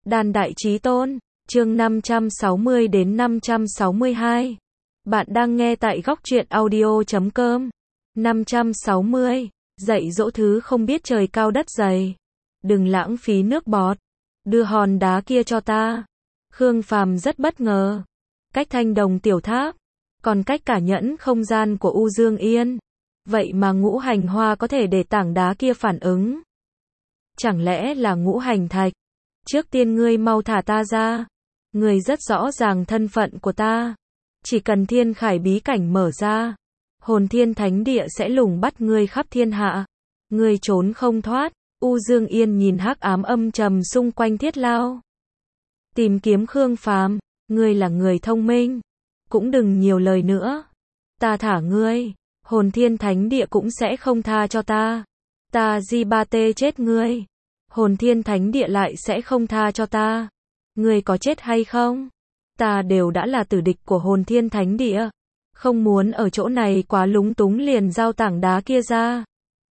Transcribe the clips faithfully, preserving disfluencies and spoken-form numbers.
Đàn Đại Chí Tôn, chương năm trăm sáu mươi đến năm trăm sáu mươi hai. Bạn đang nghe tại góc truyện audio chấm com. năm trăm sáu mươi. Dạy dỗ thứ không biết trời cao đất dày. Đừng lãng phí nước bọt. Đưa hòn đá kia cho ta. Khương Phàm rất bất ngờ. Cách thanh đồng tiểu tháp, còn cách cả nhẫn không gian của U Dương Yên. Vậy mà ngũ hành hoa có thể để tảng đá kia phản ứng. Chẳng lẽ là ngũ hành thạch? Trước tiên ngươi mau thả ta ra. Ngươi rất rõ ràng thân phận của ta. Chỉ cần thiên khải bí cảnh mở ra, hồn thiên thánh địa sẽ lùng bắt ngươi khắp thiên hạ. Ngươi trốn không thoát. U Dương Yên nhìn hắc ám âm trầm xung quanh thiết lao. Tìm kiếm Khương Phàm, ngươi là người thông minh. Cũng đừng nhiều lời nữa. Ta thả ngươi, hồn thiên thánh địa cũng sẽ không tha cho ta. Ta di ba tê chết ngươi. Hồn thiên thánh địa lại sẽ không tha cho ta. Ngươi có chết hay không? Ta đều đã là tử địch của hồn thiên thánh địa. Không muốn ở chỗ này quá lúng túng liền giao tảng đá kia ra.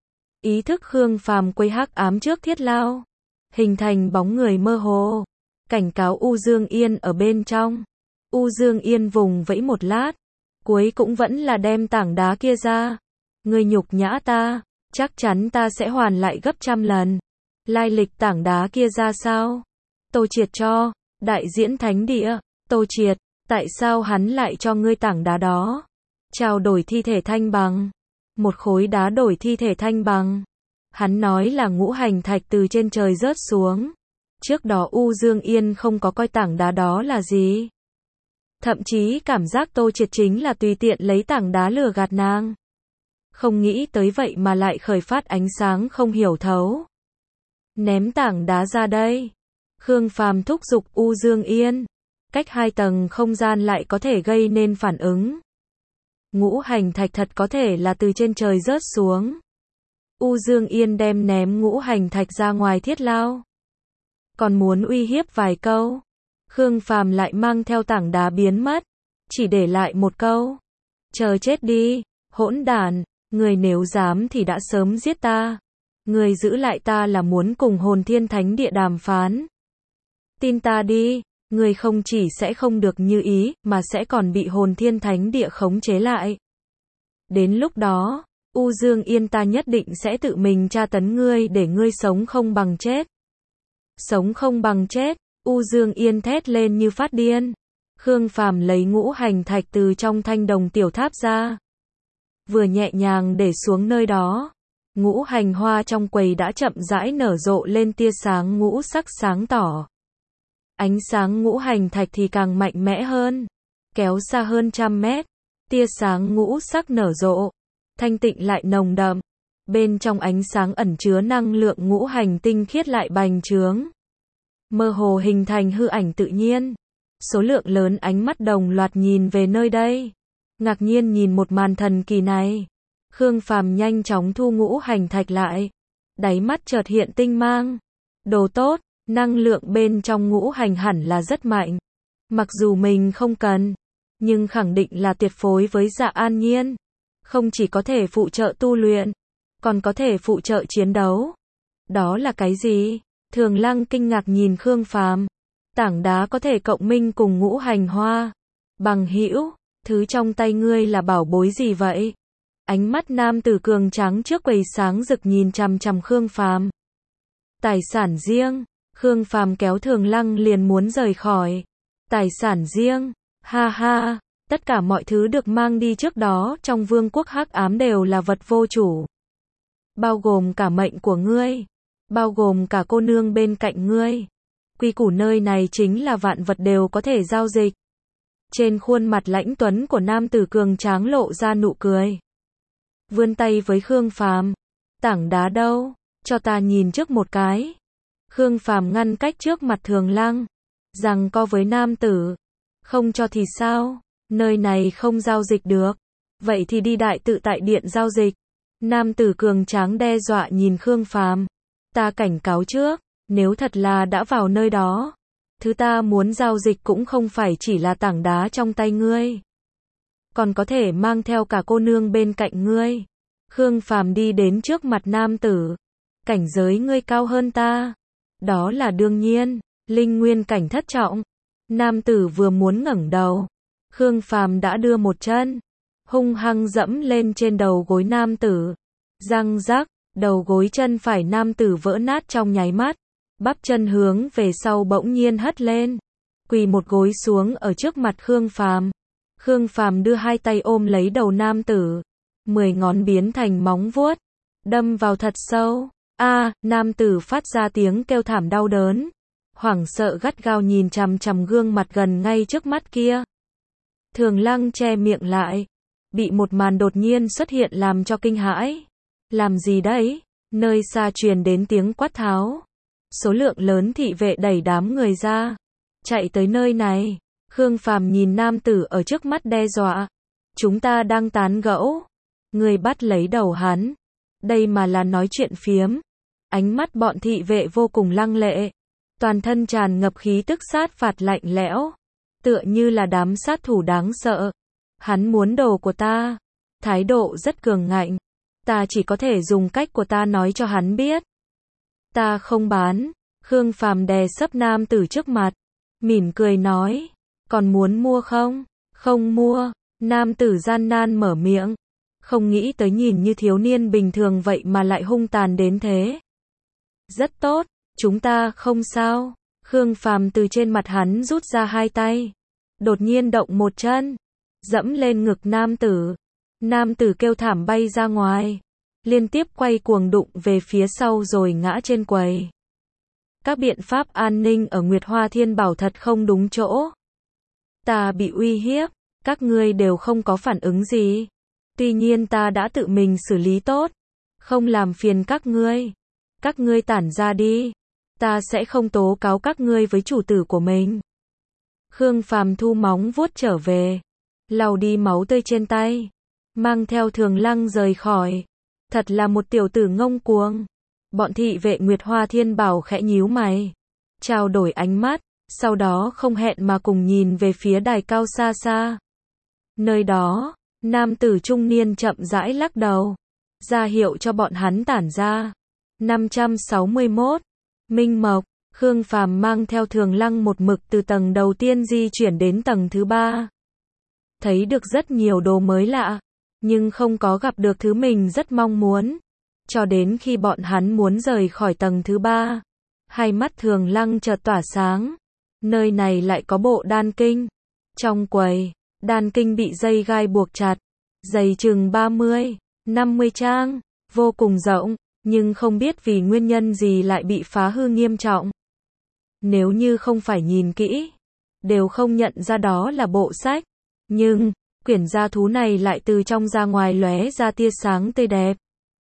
Ý thức Khương Phàm quay hắc ám trước thiết lao. Hình thành bóng người mơ hồ. Cảnh cáo U Dương Yên ở bên trong. U Dương Yên vùng vẫy một lát. Cuối cũng vẫn là đem tảng đá kia ra. Ngươi nhục nhã ta. Chắc chắn ta sẽ hoàn lại gấp trăm lần. Lai lịch tảng đá kia ra sao? Tô Triệt cho. Đại diễn thánh địa. Tô Triệt, tại sao hắn lại cho ngươi tảng đá đó? Trao đổi thi thể thanh bằng. Một khối đá đổi thi thể thanh bằng. Hắn nói là ngũ hành thạch từ trên trời rớt xuống. Trước đó U Dương Yên không có coi tảng đá đó là gì. Thậm chí cảm giác Tô Triệt chính là tùy tiện lấy tảng đá lừa gạt nàng. Không nghĩ tới vậy mà lại khởi phát ánh sáng không hiểu thấu. Ném tảng đá ra đây. Khương Phàm thúc giục U Dương Yên. Cách hai tầng không gian lại có thể gây nên phản ứng. Ngũ hành thạch thật có thể là từ trên trời rớt xuống. U Dương Yên đem ném ngũ hành thạch ra ngoài thiết lao. Còn muốn uy hiếp vài câu. Khương Phàm lại mang theo tảng đá biến mất. Chỉ để lại một câu. Chờ chết đi, hỗn đản. Người nếu dám thì đã sớm giết ta. Người giữ lại ta là muốn cùng hồn thiên thánh địa đàm phán. Tin ta đi. Người không chỉ sẽ không được như ý, mà sẽ còn bị hồn thiên thánh địa khống chế lại. Đến lúc đó, U Dương Yên ta nhất định sẽ tự mình tra tấn ngươi để ngươi sống không bằng chết. Sống không bằng chết, U Dương Yên thét lên như phát điên. Khương Phàm lấy ngũ hành thạch từ trong thanh đồng tiểu tháp ra. Vừa nhẹ nhàng để xuống nơi đó. Ngũ hành hoa trong quầy đã chậm rãi nở rộ lên tia sáng ngũ sắc sáng tỏ. Ánh sáng ngũ hành thạch thì càng mạnh mẽ hơn, kéo xa hơn trăm mét, tia sáng ngũ sắc nở rộ, thanh tịnh lại nồng đậm, bên trong ánh sáng ẩn chứa năng lượng ngũ hành tinh khiết lại bành trướng, mơ hồ hình thành hư ảnh tự nhiên. Số lượng lớn ánh mắt đồng loạt nhìn về nơi đây, ngạc nhiên nhìn một màn thần kỳ này. Khương Phàm nhanh chóng thu ngũ hành thạch lại, đáy mắt chợt hiện tinh mang. Đồ tốt. Năng lượng bên trong ngũ hành hẳn là rất mạnh. Mặc dù mình không cần, nhưng khẳng định là tuyệt phối với Dạ An Nhiên. Không chỉ có thể phụ trợ tu luyện, còn có thể phụ trợ chiến đấu. Đó là cái gì? Thường Lăng kinh ngạc nhìn Khương Phàm. Tảng đá có thể cộng minh cùng ngũ hành hoa. Bằng hữu, thứ trong tay ngươi là bảo bối gì vậy? Ánh mắt nam tử cường tráng trước quầy sáng rực nhìn chằm chằm Khương Phàm. Tài sản riêng. Khương Phàm kéo Thường Lăng liền muốn rời khỏi. Tài sản riêng, ha ha, tất cả mọi thứ được mang đi trước đó trong vương quốc hắc ám đều là vật vô chủ. Bao gồm cả mệnh của ngươi, bao gồm cả cô nương bên cạnh ngươi. Quy củ nơi này chính là vạn vật đều có thể giao dịch. Trên khuôn mặt lãnh tuấn của nam tử cường tráng lộ ra nụ cười. Vươn tay với Khương Phàm. Tảng đá đâu? Cho ta nhìn trước một cái. Khương Phàm ngăn cách trước mặt Thường Lăng, rằng co với nam tử. Không cho thì sao? Nơi này không giao dịch được. Vậy thì đi đại tự tại điện giao dịch. Nam tử cường tráng đe dọa nhìn Khương Phàm. Ta cảnh cáo trước, nếu thật là đã vào nơi đó, thứ ta muốn giao dịch cũng không phải chỉ là tảng đá trong tay ngươi. Còn có thể mang theo cả cô nương bên cạnh ngươi. Khương Phàm đi đến trước mặt nam tử. Cảnh giới ngươi cao hơn ta. Đó là đương nhiên. linh nguyên cảnh thất trọng. Nam tử vừa muốn ngẩng đầu, Khương Phàm đã đưa một chân hung hăng dẫm lên trên đầu gối nam tử. Răng rắc, đầu gối chân phải nam tử vỡ nát trong nháy mắt, bắp chân hướng về sau bỗng nhiên hất lên, quỳ một gối xuống ở trước mặt Khương Phàm. Khương Phàm đưa hai tay ôm lấy đầu nam tử, mười ngón biến thành móng vuốt, đâm vào thật sâu. A, nam tử phát ra tiếng kêu thảm đau đớn, hoảng sợ gắt gao nhìn chằm chằm gương mặt gần ngay trước mắt kia. Thường Lăng che miệng lại, bị một màn đột nhiên xuất hiện làm cho kinh hãi. Làm gì đấy? Nơi xa truyền đến tiếng quát tháo. Số lượng lớn thị vệ đẩy đám người ra, chạy tới nơi này. Khương Phàm nhìn nam tử ở trước mắt đe dọa. Chúng ta đang tán gẫu. Người bắt lấy đầu hắn. Đây mà là nói chuyện phiếm. Ánh mắt bọn thị vệ vô cùng lăng lệ. Toàn thân tràn ngập khí tức sát phạt lạnh lẽo. Tựa như là đám sát thủ đáng sợ. Hắn muốn đồ của ta. Thái độ rất cường ngạnh. Ta chỉ có thể dùng cách của ta nói cho hắn biết. Ta không bán. Khương Phàm đè sấp nam tử trước mặt, mỉm cười nói. Còn muốn mua không? Không mua. Nam tử gian nan mở miệng. Không nghĩ tới nhìn như thiếu niên bình thường vậy mà lại hung tàn đến thế. Rất tốt, chúng ta không sao. Khương Phàm từ trên mặt hắn rút ra hai tay, đột nhiên động một chân, dẫm lên ngực nam tử. Nam tử kêu thảm bay ra ngoài, liên tiếp quay cuồng đụng về phía sau rồi ngã trên quầy. Các biện pháp an ninh ở Nguyệt Hoa Thiên Bảo thật không đúng chỗ. Ta bị uy hiếp, các ngươi đều không có phản ứng gì. Tuy nhiên ta đã tự mình xử lý tốt, không làm phiền các ngươi. Các ngươi tản ra đi, ta sẽ không tố cáo các ngươi với chủ tử của mình. Khương Phàm thu móng vuốt trở về, lau đi máu tươi trên tay, mang theo Thường Lăng rời khỏi. Thật là một tiểu tử ngông cuồng. Bọn thị vệ Nguyệt Hoa Thiên Bảo khẽ nhíu mày, trao đổi ánh mắt, sau đó không hẹn mà cùng nhìn về phía đài cao xa xa. Nơi đó, nam tử trung niên chậm rãi lắc đầu, ra hiệu cho bọn hắn tản ra. năm trăm sáu mươi mốt, Minh Mộc. Khương Phàm mang theo Thường Lăng một mực từ tầng đầu tiên di chuyển đến tầng thứ ba. Thấy được rất nhiều đồ mới lạ, nhưng không có gặp được thứ mình rất mong muốn. Cho đến khi bọn hắn muốn rời khỏi tầng thứ ba, hai mắt Thường Lăng chợt tỏa sáng. Nơi này lại có bộ đan kinh. Trong quầy, đan kinh bị dây gai buộc chặt, dày chừng ba mươi, năm mươi trang, vô cùng rộng, nhưng không biết vì nguyên nhân gì lại bị phá hư nghiêm trọng. Nếu như không phải nhìn kỹ, đều không nhận ra đó là bộ sách. Nhưng, quyển gia thú này lại từ trong ra ngoài lóe ra tia sáng tươi đẹp.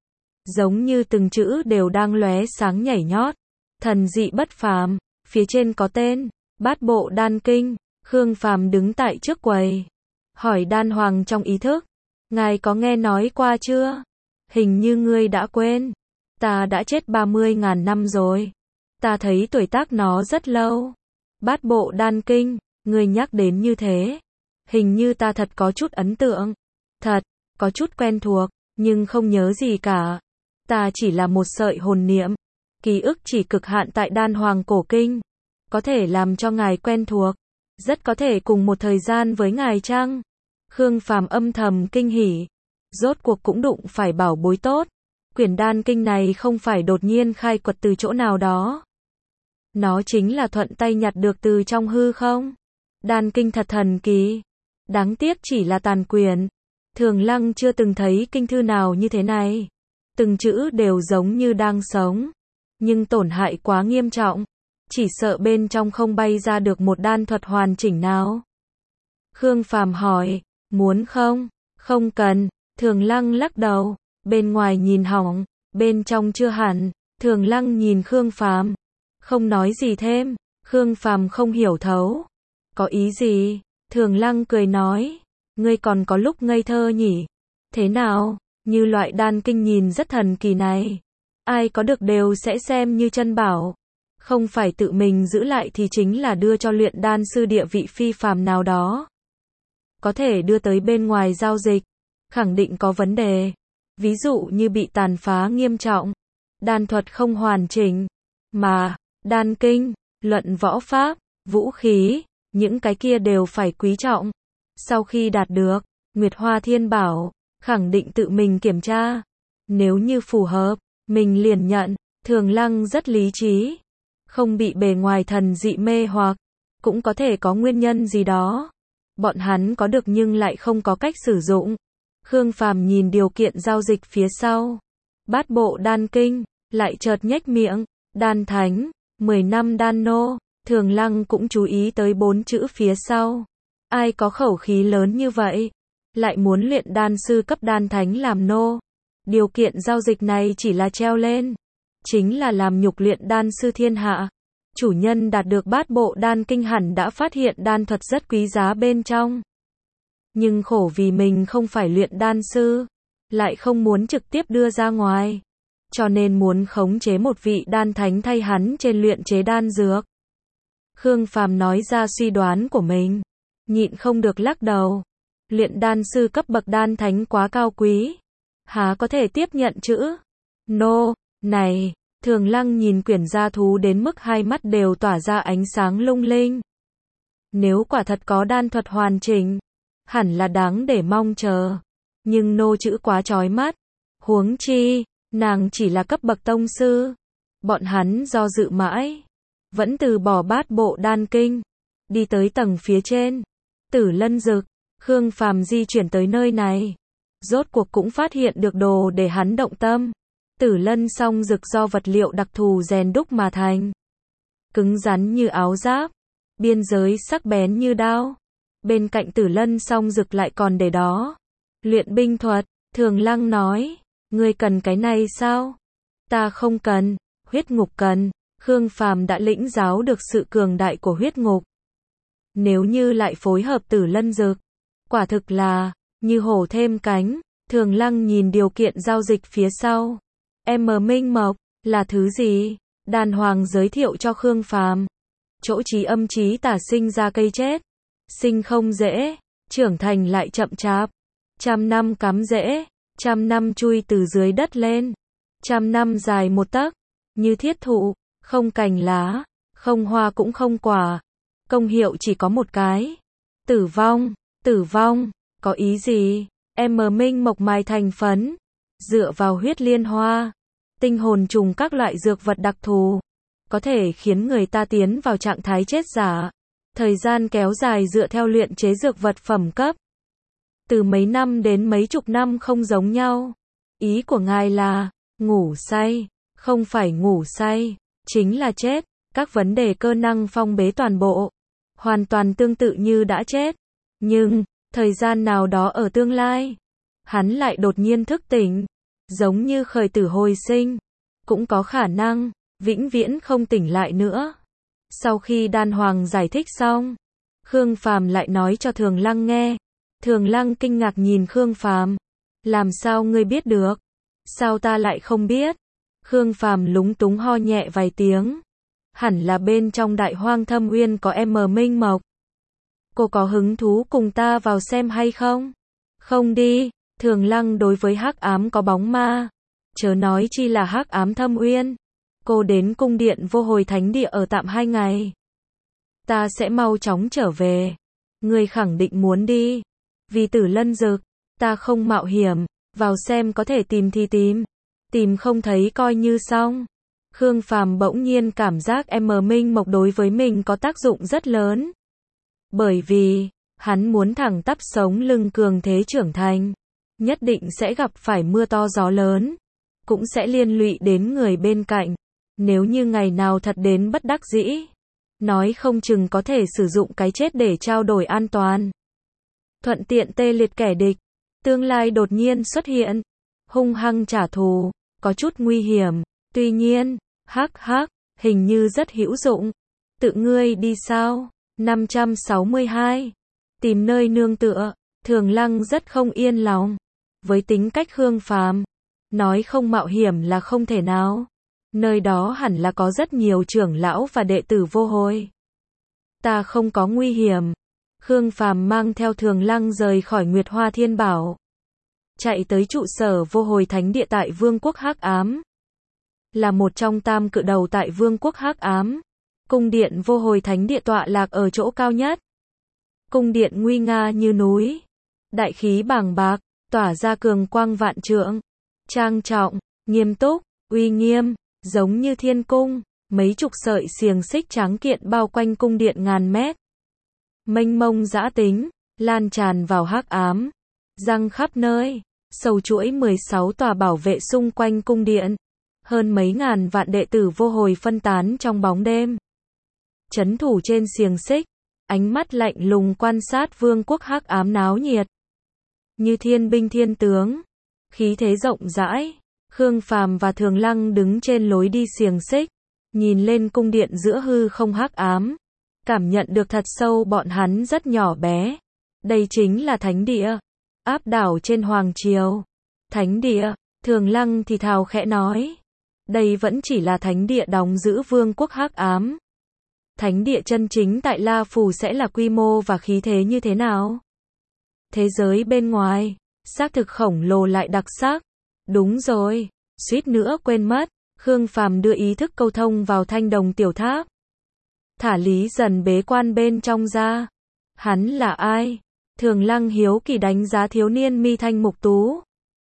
Giống như từng chữ đều đang lóe sáng nhảy nhót. Thần dị bất phàm, phía trên có tên, Bát Bộ Đan Kinh. Khương Phàm đứng tại trước quầy, hỏi Đan Hoàng trong ý thức. Ngài có nghe nói qua chưa? Hình như ngươi đã quên. Ta đã chết ba mươi ngàn năm rồi. Ta thấy tuổi tác nó rất lâu. Bát Bộ Đan Kinh, ngươi nhắc đến như thế. Hình như ta thật có chút ấn tượng. Thật, có chút quen thuộc, nhưng không nhớ gì cả. Ta chỉ là một sợi hồn niệm. Ký ức chỉ cực hạn tại Đan Hoàng cổ kinh. Có thể làm cho ngài quen thuộc. Rất có thể cùng một thời gian với ngài chăng? Khương Phàm âm thầm kinh hỉ. Rốt cuộc cũng đụng phải bảo bối tốt. Quyển đan kinh này không phải đột nhiên khai quật từ chỗ nào đó. Nó chính là thuận tay nhặt được từ trong hư không. Đan kinh thật thần kỳ. Đáng tiếc chỉ là tàn quyển. Thường Lăng chưa từng thấy kinh thư nào như thế này. Từng chữ đều giống như đang sống. Nhưng tổn hại quá nghiêm trọng. Chỉ sợ bên trong không bay ra được một đan thuật hoàn chỉnh nào. Khương Phàm hỏi, muốn không? Không cần. Thường Lăng lắc đầu. Bên ngoài nhìn hỏng, bên trong chưa hẳn. Thường Lăng nhìn Khương Phàm, không nói gì thêm. Khương Phàm không hiểu thấu. Có ý gì? Thường Lăng cười nói, ngươi còn có lúc ngây thơ nhỉ? Thế nào? Như loại đan kinh nhìn rất thần kỳ này, ai có được đều sẽ xem như chân bảo. Không phải tự mình giữ lại thì chính là đưa cho luyện đan sư địa vị phi phàm nào đó. Có thể đưa tới bên ngoài giao dịch, khẳng định có vấn đề. Ví dụ như bị tàn phá nghiêm trọng, đan thuật không hoàn chỉnh. Mà, đan kinh, luận võ pháp, vũ khí, những cái kia đều phải quý trọng. Sau khi đạt được Nguyệt Hoa Thiên Bảo, khẳng định tự mình kiểm tra. Nếu như phù hợp, mình liền nhận. Thường Lăng rất lý trí, không bị bề ngoài thần dị mê hoặc, cũng có thể có nguyên nhân gì đó. Bọn hắn có được nhưng lại không có cách sử dụng. Khương Phàm nhìn điều kiện giao dịch phía sau. Bát bộ đan kinh, lại chợt nhếch miệng, đan thánh, mười năm đan nô. Thường Lăng cũng chú ý tới bốn chữ phía sau. Ai có khẩu khí lớn như vậy, lại muốn luyện đan sư cấp đan thánh làm nô. Điều kiện giao dịch này chỉ là treo lên, chính là làm nhục luyện đan sư thiên hạ. Chủ nhân đạt được bát bộ đan kinh hẳn đã phát hiện đan thuật rất quý giá bên trong. Nhưng khổ vì mình không phải luyện đan sư, lại không muốn trực tiếp đưa ra ngoài, cho nên muốn khống chế một vị đan thánh thay hắn trên luyện chế đan dược. Khương Phàm nói ra suy đoán của mình, nhịn không được lắc đầu. Luyện đan sư cấp bậc đan thánh quá cao quý, há có thể tiếp nhận chữ nô này. Thường Lăng nhìn quyển gia thú đến mức hai mắt đều tỏa ra ánh sáng lung linh. Nếu quả thật có đan thuật hoàn chỉnh, hẳn là đáng để mong chờ. Nhưng nô chữ quá chói mắt. Huống chi, nàng chỉ là cấp bậc tông sư. Bọn hắn do dự mãi, vẫn từ bỏ bát bộ đan kinh, đi tới tầng phía trên. Tử Lân Dực, Khương Phàm di chuyển tới nơi này, rốt cuộc cũng phát hiện được đồ để hắn động tâm. Tử Lân song dực do vật liệu đặc thù rèn đúc mà thành, cứng rắn như áo giáp, biên giới sắc bén như đao. Bên cạnh Tử Lân song dực lại còn để đó luyện binh thuật. Thường Lăng nói, ngươi cần cái này sao? Ta không cần, huyết ngục cần. Khương Phàm đã lĩnh giáo được sự cường đại của huyết ngục. Nếu như lại phối hợp Tử Lân dực, quả thực là như hổ thêm cánh. Thường Lăng nhìn điều kiện giao dịch phía sau. M Minh Mộc là thứ gì? Đàn Hoàng giới thiệu cho Khương Phàm. Chỗ trí âm trí tả sinh ra cây chết, sinh không dễ, trưởng thành lại chậm chạp. Trăm năm cắm rễ, trăm năm chui từ dưới đất lên, trăm năm dài một tấc, như thiết thụ, không cành lá, không hoa cũng không quả. Công hiệu chỉ có một cái, tử vong. Tử vong, có ý gì? M Minh Mộc mài thành phấn, dựa vào huyết liên hoa, tinh hồn trùng các loại dược vật đặc thù, có thể khiến người ta tiến vào trạng thái chết giả. Thời gian kéo dài dựa theo luyện chế dược vật phẩm cấp, từ mấy năm đến mấy chục năm không giống nhau. Ý của ngài là, ngủ say, không phải ngủ say, chính là chết. Các vấn đề cơ năng phong bế toàn bộ, hoàn toàn tương tự như đã chết. Nhưng, thời gian nào đó ở tương lai, hắn lại đột nhiên thức tỉnh, giống như khởi tử hồi sinh. Cũng có khả năng, vĩnh viễn không tỉnh lại nữa. Sau khi Đan Hoàng giải thích xong, Khương Phàm lại nói cho Thường Lăng nghe. Thường Lăng kinh ngạc nhìn Khương Phàm. Làm sao ngươi biết được? Sao ta lại không biết? Khương Phàm lúng túng ho nhẹ vài tiếng. Hẳn là bên trong Đại Hoang Thâm Uyên có M Minh Mộc. Cô có hứng thú cùng ta vào xem hay không? Không đi. Thường Lăng đối với hắc ám có bóng ma, chớ nói chi là hắc ám Thâm Uyên. Cô đến cung điện Vô Hồi Thánh Địa ở tạm hai ngày. Ta sẽ mau chóng trở về. Ngươi khẳng định muốn đi. Vì Tử Lân dực, ta không mạo hiểm, vào xem có thể tìm thì tìm. Tìm không thấy coi như xong. Khương Phàm bỗng nhiên cảm giác M Minh Mộc đối với mình có tác dụng rất lớn. Bởi vì, hắn muốn thẳng tắp sống lưng cường thế trưởng thành, nhất định sẽ gặp phải mưa to gió lớn, cũng sẽ liên lụy đến người bên cạnh. Nếu như ngày nào thật đến bất đắc dĩ, nói không chừng có thể sử dụng cái chết để trao đổi an toàn, thuận tiện tê liệt kẻ địch. Tương lai đột nhiên xuất hiện, hung hăng trả thù, có chút nguy hiểm. Tuy nhiên, hắc hắc, hình như rất hữu dụng. Tự ngươi đi sao? năm trăm sáu mươi hai. Tìm nơi nương tựa. Thường Lăng rất không yên lòng. Với tính cách Khương Phàm, nói không mạo hiểm là không thể nào. Nơi đó hẳn là có rất nhiều trưởng lão và đệ tử Vô Hồi. Ta không có nguy hiểm. Khương Phàm mang theo Thường Lăng rời khỏi Nguyệt Hoa Thiên Bảo, chạy tới trụ sở Vô Hồi Thánh Địa tại Vương quốc Hắc Ám. Là một trong tam cự đầu tại Vương quốc Hắc Ám, Cung điện vô hồi thánh địa tọa lạc ở chỗ cao nhất. Cung điện nguy nga như núi. Đại khí bàng bạc, tỏa ra cường quang vạn trượng. Trang trọng, nghiêm túc, uy nghiêm, giống như thiên cung. Mấy chục sợi xiềng xích tráng kiện bao quanh cung điện ngàn mét. Mênh mông dã tính, lan tràn vào hắc ám. Răng khắp nơi. Sầu chuỗi mười sáu tòa bảo vệ xung quanh cung điện. Hơn mấy ngàn vạn đệ tử vô hồi phân tán trong bóng đêm. Chấn thủ trên xiềng xích, ánh mắt lạnh lùng quan sát vương quốc hắc ám náo nhiệt. Như thiên binh thiên tướng, khí thế rộng rãi, Khương Phàm và Thường Lăng đứng trên lối đi xiềng xích, nhìn lên cung điện giữa hư không hắc ám, cảm nhận được thật sâu bọn hắn rất nhỏ bé. Đây chính là thánh địa, áp đảo trên hoàng triều. Thánh địa, Thường Lăng thì thào khẽ nói, đây vẫn chỉ là thánh địa đóng giữ vương quốc hắc ám. Thánh địa chân chính tại La Phù sẽ là quy mô và khí thế như thế nào? Thế giới bên ngoài, xác thực khổng lồ lại đặc sắc. Đúng rồi, suýt nữa quên mất, Khương Phàm đưa ý thức câu thông vào thanh đồng tiểu tháp. Thả Lý Dần bế quan bên trong ra. Hắn là ai? Thường Lăng hiếu kỳ đánh giá thiếu niên mi thanh mục tú.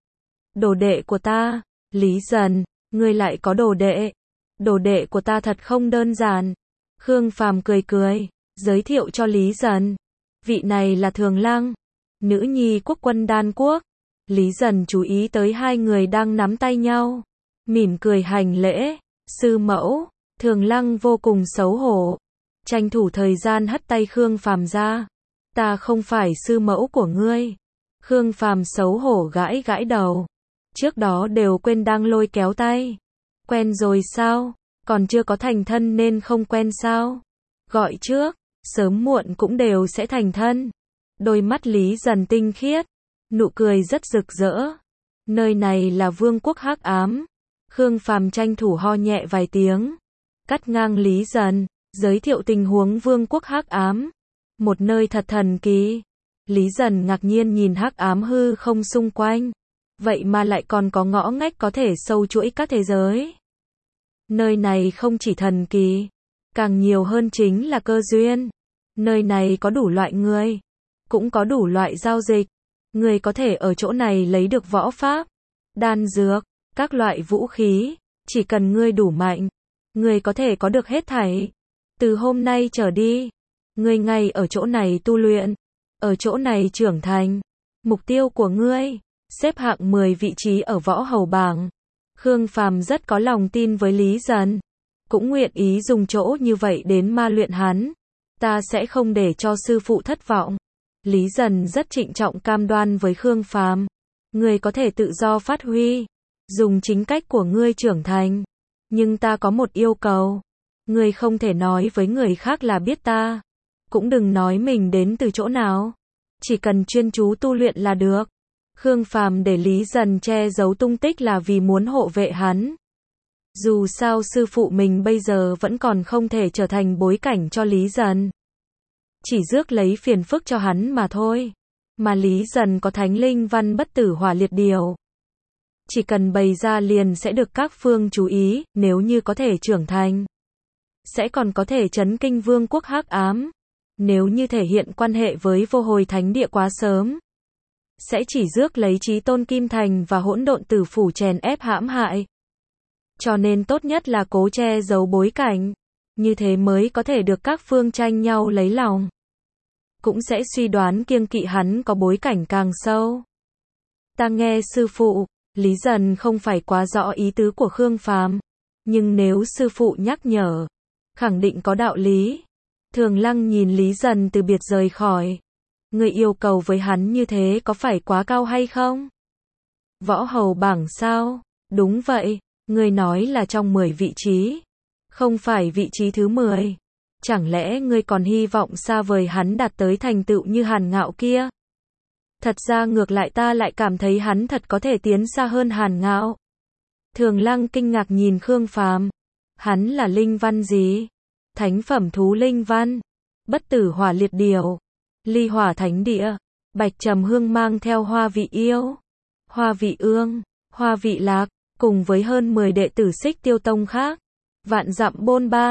Đồ đệ của ta, Lý Dần, ngươi lại có đồ đệ. Đồ đệ của ta thật không đơn giản. Khương Phàm cười cười, giới thiệu cho Lý Dần. Vị này là Thường Lăng, nữ nhi quốc quân Đan quốc. Lý Dần chú ý tới hai người đang nắm tay nhau, mỉm cười hành lễ. Sư mẫu. Thường Lăng vô cùng xấu hổ, tranh thủ thời gian hất tay Khương Phàm ra. Ta không phải sư mẫu của ngươi. Khương Phàm xấu hổ gãi gãi đầu. Trước đó đều quên đang lôi kéo tay. Quen rồi sao? Còn chưa có thành thân nên không quen sao? Gọi trước, sớm muộn cũng đều sẽ thành thân. Đôi mắt Lý Dần tinh khiết, nụ cười rất rực rỡ. Nơi này là vương quốc hắc ám. Khương Phàm tranh thủ ho nhẹ vài tiếng, cắt ngang Lý Dần, giới thiệu tình huống vương quốc hắc ám. Một nơi thật thần kỳ. Lý Dần ngạc nhiên nhìn hắc ám hư không xung quanh. Vậy mà lại còn có ngõ ngách có thể sâu chuỗi các thế giới. Nơi này không chỉ thần kỳ, càng nhiều hơn chính là cơ duyên. Nơi này có đủ loại người, cũng có đủ loại giao dịch. Người có thể ở chỗ này lấy được võ pháp, đan dược, các loại vũ khí. Chỉ cần ngươi đủ mạnh, ngươi có thể có được hết thảy. Từ hôm nay trở đi, ngươi ngay ở chỗ này tu luyện, ở chỗ này trưởng thành. Mục tiêu của ngươi, xếp hạng mười vị trí ở võ hầu bảng. Khương Phàm rất có lòng tin với Lý Dần, cũng nguyện ý dùng chỗ như vậy đến ma luyện hắn. Ta sẽ không để cho sư phụ thất vọng. Lý Dần rất trịnh trọng cam đoan với Khương Phàm, ngươi có thể tự do phát huy, dùng chính cách của ngươi trưởng thành. Nhưng ta có một yêu cầu, ngươi không thể nói với người khác là biết ta, cũng đừng nói mình đến từ chỗ nào, chỉ cần chuyên chú tu luyện là được. Khương Phàm để Lý Dần che giấu tung tích là vì muốn hộ vệ hắn. Dù sao sư phụ mình bây giờ vẫn còn không thể trở thành bối cảnh cho Lý Dần, chỉ rước lấy phiền phức cho hắn mà thôi. Mà Lý Dần có thánh linh văn bất tử hỏa liệt điều, chỉ cần bày ra liền sẽ được các phương chú ý. Nếu như có thể trưởng thành, sẽ còn có thể chấn kinh vương quốc hắc ám. Nếu như thể hiện quan hệ với vô hồi thánh địa quá sớm, sẽ chỉ rước lấy Chí Tôn Kim Thành và hỗn độn tử phủ chèn ép hãm hại. Cho nên tốt nhất là cố che giấu bối cảnh, như thế mới có thể được các phương tranh nhau lấy lòng. Cũng sẽ suy đoán kiêng kỵ hắn có bối cảnh càng sâu. Ta nghe sư phụ. Lý Dần không phải quá rõ ý tứ của Khương Phàm, nhưng nếu sư phụ nhắc nhở, khẳng định có đạo lý. Thường Lăng nhìn Lý Dần từ biệt rời khỏi. Người yêu cầu với hắn như thế có phải quá cao hay không? Võ hầu bảng sao? Đúng vậy, người nói là trong mười vị trí, không phải vị trí thứ mười. Chẳng lẽ ngươi còn hy vọng xa vời hắn đạt tới thành tựu như Hàn Ngạo kia? Thật ra ngược lại ta lại cảm thấy hắn thật có thể tiến xa hơn Hàn Ngạo. Thường Lăng kinh ngạc nhìn Khương Phàm. Hắn là linh văn gì? Thánh phẩm thú linh văn, bất tử hỏa liệt điều, ly hỏa thánh địa, bạch trầm hương mang theo hoa vị yêu, hoa vị ương, hoa vị lạc, cùng với hơn mười đệ tử Xích Tiêu Tông khác. Vạn dặm bôn ba,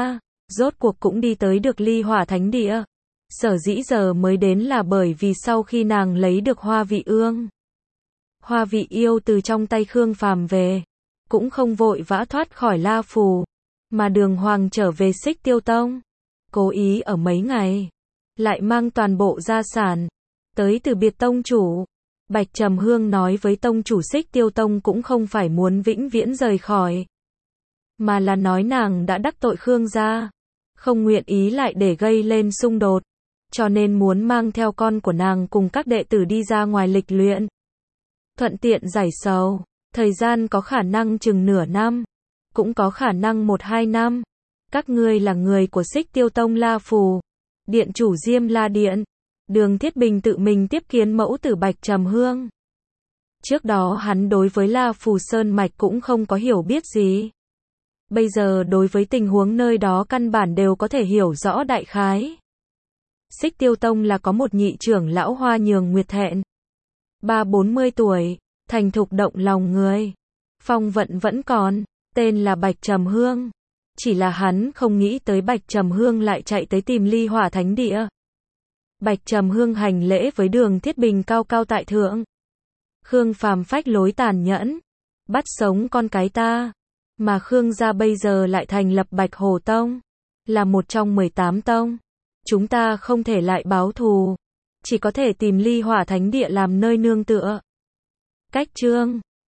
rốt cuộc cũng đi tới được Ly Hỏa Thánh Địa. Sở dĩ giờ mới đến là bởi vì sau khi nàng lấy được Hoa Vị Ương, Hoa Vị Yêu từ trong tay Khương Phàm về, cũng không vội vã thoát khỏi La Phù, mà đường hoàng trở về Xích Tiêu Tông, cố ý ở mấy ngày, lại mang toàn bộ gia sản tới từ biệt tông chủ. Bạch Trầm Hương nói với tông chủ Xích Tiêu Tông cũng không phải muốn vĩnh viễn rời khỏi, mà là nói nàng đã đắc tội Khương gia, không nguyện ý lại để gây lên xung đột, cho nên muốn mang theo con của nàng cùng các đệ tử đi ra ngoài lịch luyện, thuận tiện giải sầu. Thời gian có khả năng chừng nửa năm, cũng có khả năng một hai năm. Các ngươi là người của Xích Tiêu Tông La Phù, điện chủ Diêm La Điện. Đường Thiết Bình tự mình tiếp kiến mẫu tử Bạch Trầm Hương. Trước đó hắn đối với La Phù Sơn Mạch cũng không có hiểu biết gì. Bây giờ đối với tình huống nơi đó căn bản đều có thể hiểu rõ đại khái. Xích Tiêu Tông là có một nhị trưởng lão Hoa Nhường Nguyệt Thẹn, ba bốn mươi tuổi, thành thục động lòng người, phong vận vẫn còn, tên là Bạch Trầm Hương. Chỉ là hắn không nghĩ tới Bạch Trầm Hương lại chạy tới tìm Ly Hỏa Thánh Địa. Bạch Trầm Hương hành lễ với Đường Thiết Bình cao cao tại thượng. Khương Phàm phách lối tàn nhẫn, bắt sống con cái ta, mà Khương gia bây giờ lại thành lập Bạch Hồ Tông, là một trong mười tám tông. Chúng ta không thể lại báo thù, chỉ có thể tìm Ly Hỏa Thánh Địa làm nơi nương tựa. Cách chương